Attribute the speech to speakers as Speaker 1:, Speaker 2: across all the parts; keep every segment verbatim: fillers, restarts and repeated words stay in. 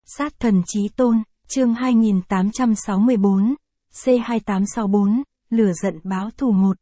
Speaker 1: Sát thần chí tôn, chương hai nghìn tám trăm sáu mươi bốn, C hai tám sáu bốn, lửa giận báo thù một.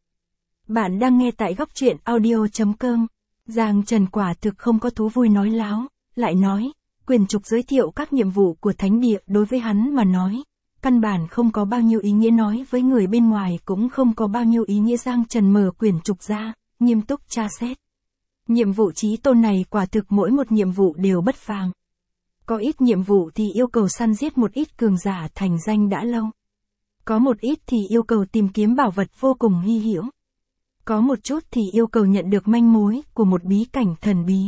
Speaker 1: Bạn đang nghe tại góc truyện audio.com. Giang Trần quả thực không có thú vui nói láo, lại nói, quyền trục giới thiệu các nhiệm vụ của thánh địa đối với hắn mà nói. Căn bản không có bao nhiêu ý nghĩa, nói với người bên ngoài cũng không có bao nhiêu ý nghĩa. Giang Trần mở quyển trục ra, nghiêm túc tra xét. Nhiệm vụ chí tôn này quả thực mỗi một nhiệm vụ đều bất phàm. Có ít nhiệm vụ thì yêu cầu săn giết một ít cường giả thành danh đã lâu. Có một ít thì yêu cầu tìm kiếm bảo vật vô cùng hy hữu. Có một chút thì yêu cầu nhận được manh mối của một bí cảnh thần bí.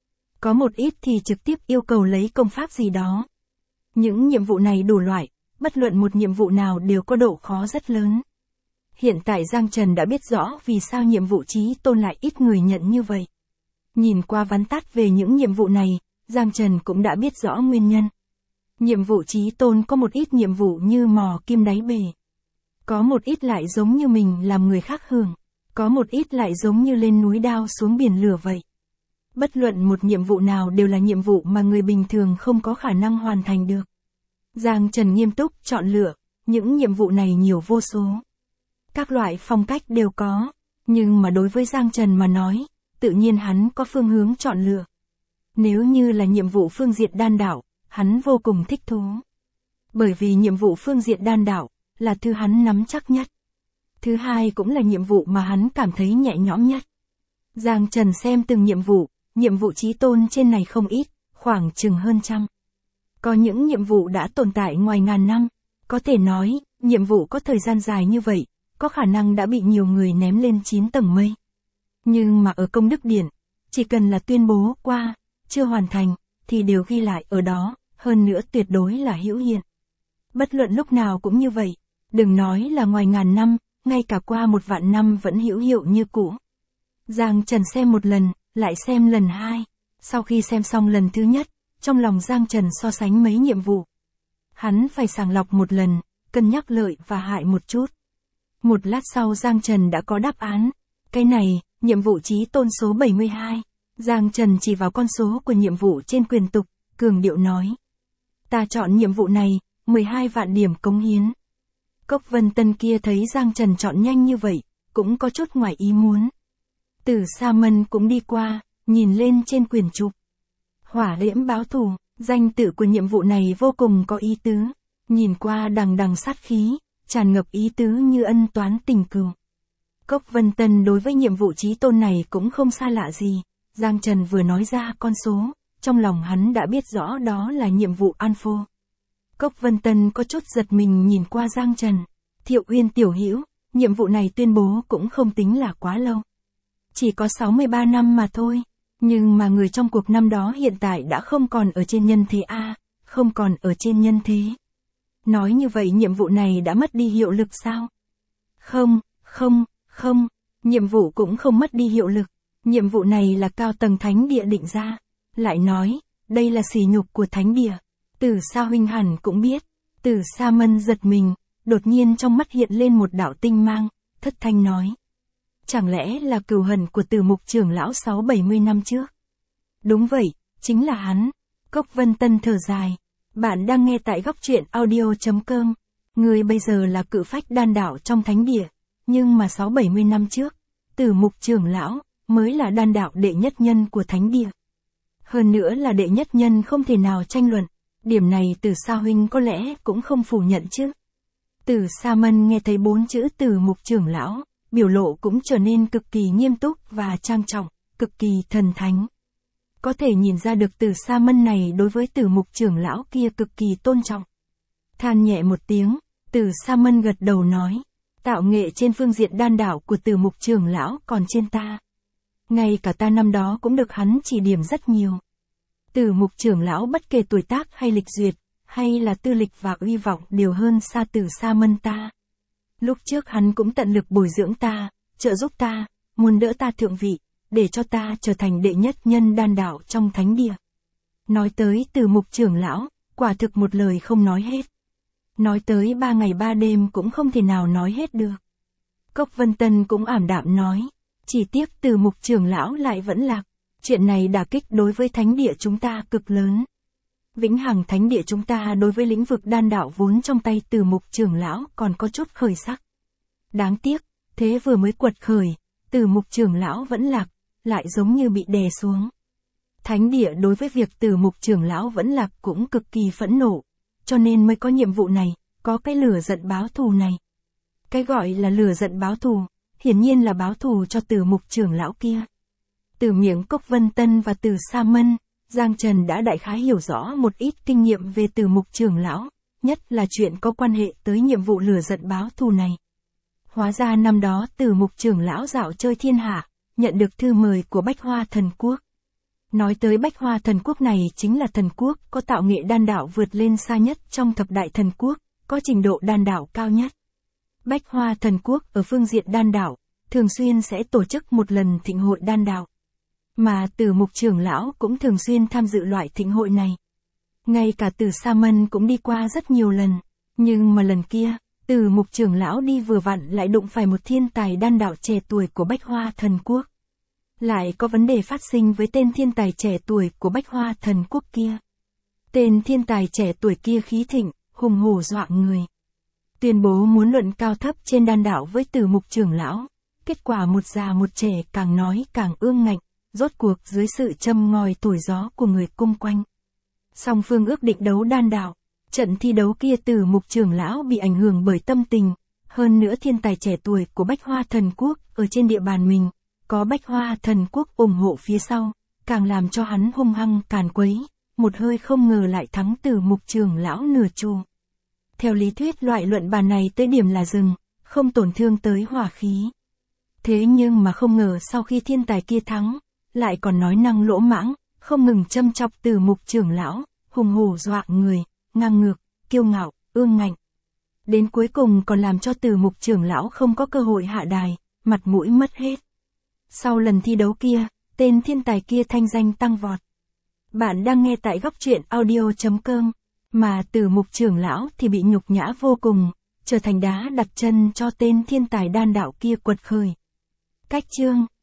Speaker 1: Có một ít thì trực tiếp yêu cầu lấy công pháp gì đó. Những nhiệm vụ này đủ loại, bất luận một nhiệm vụ nào đều có độ khó rất lớn. Hiện tại Giang Trần đã biết rõ vì sao nhiệm vụ chí tôn lại ít người nhận như vậy. Nhìn qua vắn tắt về những nhiệm vụ này, Giang Trần cũng đã biết rõ nguyên nhân. Nhiệm vụ chí tôn có một ít nhiệm vụ như mò kim đáy bể. Có một ít lại giống như mình làm người khác hưởng. Có một ít lại giống như lên núi đao xuống biển lửa vậy. Bất luận một nhiệm vụ nào đều là nhiệm vụ mà người bình thường không có khả năng hoàn thành được. Giang Trần nghiêm túc chọn lựa, những nhiệm vụ này nhiều vô số. Các loại phong cách đều có, nhưng mà đối với Giang Trần mà nói, tự nhiên hắn có phương hướng chọn lựa. Nếu như là nhiệm vụ phương diện đan đạo, hắn vô cùng thích thú. Bởi vì nhiệm vụ phương diện đan đạo, là thứ hắn nắm chắc nhất. Thứ hai cũng là nhiệm vụ mà hắn cảm thấy nhẹ nhõm nhất. Giang Trần xem từng nhiệm vụ, nhiệm vụ chí tôn trên này không ít, khoảng chừng hơn trăm. Có những nhiệm vụ đã tồn tại ngoài ngàn năm, có thể nói, nhiệm vụ có thời gian dài như vậy, có khả năng đã bị nhiều người ném lên chín tầng mây. Nhưng mà ở công đức điển, chỉ cần là tuyên bố qua, chưa hoàn thành, thì đều ghi lại ở đó, hơn nữa tuyệt đối là hữu hiện. Bất luận lúc nào cũng như vậy, đừng nói là ngoài ngàn năm, ngay cả qua một vạn năm vẫn hữu hiệu như cũ. Giang Trần xem một lần, lại xem lần hai, sau khi xem xong lần thứ nhất, trong lòng Giang Trần so sánh mấy nhiệm vụ. Hắn phải sàng lọc một lần, cân nhắc lợi và hại một chút. Một lát sau Giang Trần đã có đáp án. Cái này, nhiệm vụ chí tôn số bảy mươi hai. Giang Trần chỉ vào con số của nhiệm vụ trên quyền tục, cường điệu nói. Ta chọn nhiệm vụ này, mười hai vạn điểm cống hiến. Cốc Vân Tân kia thấy Giang Trần chọn nhanh như vậy, cũng có chút ngoài ý muốn. Tử Sa Mân cũng đi qua, nhìn lên trên quyền trục. Hỏa liễm báo thù, danh tự của nhiệm vụ này vô cùng có ý tứ. Nhìn qua đằng đằng sát khí, tràn ngập ý tứ như ân toán tình cừu. Cốc Vân Tân đối với nhiệm vụ chí tôn này cũng không xa lạ gì. Giang Trần vừa nói ra con số, trong lòng hắn đã biết rõ đó là nhiệm vụ Anfo. Cốc Vân Tân có chút giật mình nhìn qua Giang Trần. Thiệu Uyên tiểu hữu, nhiệm vụ này tuyên bố cũng không tính là quá lâu. Chỉ có sáu mươi ba năm mà thôi. Nhưng mà người trong cuộc năm đó hiện tại đã không còn ở trên nhân thế a, không còn ở trên nhân thế. Nói như vậy nhiệm vụ này đã mất đi hiệu lực sao? Không, không, không, nhiệm vụ cũng không mất đi hiệu lực. Nhiệm vụ này là cao tầng thánh địa định ra. Lại nói, đây là sỉ nhục của thánh địa. Tử Sa huynh hẳn cũng biết. Tử Sa Mân giật mình, đột nhiên trong mắt hiện lên một đạo tinh mang, thất thanh nói. Chẳng lẽ là cừu hận của Tử Mục trưởng lão sáu bảy mươi năm trước? Đúng vậy, chính là hắn. Cốc Vân Tân thở dài. Bạn đang nghe tại góc truyện audio.com. Người bây giờ là cự phách đan đạo trong thánh địa. Nhưng mà sáu bảy mươi năm trước, Tử Mục trưởng lão mới là đan đạo đệ nhất nhân của thánh địa. Hơn nữa là đệ nhất nhân không thể nào tranh luận. Điểm này Tử Sa huynh có lẽ cũng không phủ nhận chứ. Tử Sa Mân nghe thấy bốn chữ Tử Mục trưởng lão, biểu lộ cũng trở nên cực kỳ nghiêm túc và trang trọng, cực kỳ thần thánh. Có thể nhìn ra được Tử Sa Mân này đối với Tử Mục trưởng lão kia cực kỳ tôn trọng. Than nhẹ một tiếng, Tử Sa Mân gật đầu nói, tạo nghệ trên phương diện đan đạo của Tử Mục trưởng lão còn trên ta. Ngay cả ta năm đó cũng được hắn chỉ điểm rất nhiều. Tử Mục trưởng lão bất kể tuổi tác hay lịch duyệt, hay là tư lịch và uy vọng đều hơn xa Tử Sa Mân ta. Lúc trước hắn cũng tận lực bồi dưỡng ta, trợ giúp ta, muốn đỡ ta thượng vị, để cho ta trở thành đệ nhất nhân đan đạo trong thánh địa. Nói tới Tử Mục trưởng lão, quả thực một lời không nói hết. Nói tới ba ngày ba đêm cũng không thể nào nói hết được. Cốc Vân Tân cũng ảm đạm nói, chỉ tiếc Tử Mục trưởng lão lại vẫn lạc. Chuyện này đả kích đối với thánh địa chúng ta cực lớn. Vĩnh Hằng Thánh Địa chúng ta đối với lĩnh vực đan đạo vốn trong tay Từ Mục trưởng lão còn có chút khởi sắc. Đáng tiếc, thế vừa mới quật khởi, Từ Mục trưởng lão vẫn lạc, lại giống như bị đè xuống. Thánh Địa đối với việc Từ Mục trưởng lão vẫn lạc cũng cực kỳ phẫn nộ, cho nên mới có nhiệm vụ này, có cái lửa giận báo thù này. Cái gọi là lửa giận báo thù, hiển nhiên là báo thù cho Từ Mục trưởng lão kia. Từ miệng Cốc Vân Tân và Từ Sa Mân, Giang Trần đã đại khái hiểu rõ một ít kinh nghiệm về Từ Mục trưởng lão, nhất là chuyện có quan hệ tới nhiệm vụ lửa giận báo thù này. Hóa ra năm đó Từ Mục trưởng lão dạo chơi thiên hạ, nhận được thư mời của Bách Hoa Thần Quốc. Nói tới Bách Hoa Thần Quốc này chính là thần quốc có tạo nghệ đan đạo vượt lên xa nhất trong thập đại thần quốc, có trình độ đan đạo cao nhất. Bách Hoa Thần Quốc ở phương diện đan đạo, thường xuyên sẽ tổ chức một lần thịnh hội đan đạo. Mà Từ Mục trưởng lão cũng thường xuyên tham dự loại thịnh hội này. Ngay cả Từ Sa Mân cũng đi qua rất nhiều lần, nhưng mà lần kia, Từ Mục trưởng lão đi vừa vặn lại đụng phải một thiên tài đan đạo trẻ tuổi của Bách Hoa Thần Quốc. Lại có vấn đề phát sinh với tên thiên tài trẻ tuổi của Bách Hoa Thần Quốc kia. Tên thiên tài trẻ tuổi kia khí thịnh, hùng hổ dọa người. Tuyên bố muốn luận cao thấp trên đan đạo với Từ Mục trưởng lão. Kết quả một già một trẻ càng nói càng ương ngạnh, rốt cuộc dưới sự châm ngòi thổi gió của người cung quanh. Song phương ước định đấu đan đạo. Trận thi đấu kia Từ Mục trưởng lão bị ảnh hưởng bởi tâm tình. Hơn nữa thiên tài trẻ tuổi của Bách Hoa Thần Quốc ở trên địa bàn mình. Có Bách Hoa Thần Quốc ủng hộ phía sau, càng làm cho hắn hung hăng càn quấy, một hơi không ngờ lại thắng Từ Mục trưởng lão nửa chu. Theo lý thuyết loại luận bàn này tới điểm là dừng, không tổn thương tới hỏa khí. Thế nhưng mà không ngờ sau khi thiên tài kia thắng, lại còn nói năng lỗ mãng, không ngừng châm chọc Từ Mục trưởng lão, hùng hổ dọa người, ngang ngược, kiêu ngạo, ương ngạnh. Đến cuối cùng còn làm cho Từ Mục trưởng lão không có cơ hội hạ đài, mặt mũi mất hết. Sau lần thi đấu kia, tên thiên tài kia thanh danh tăng vọt. Bạn đang nghe tại góc truyện audio chấm com, mà Từ Mục trưởng lão thì bị nhục nhã vô cùng, trở thành đá đặt chân cho tên thiên tài đan đạo kia quật khởi. Cách chương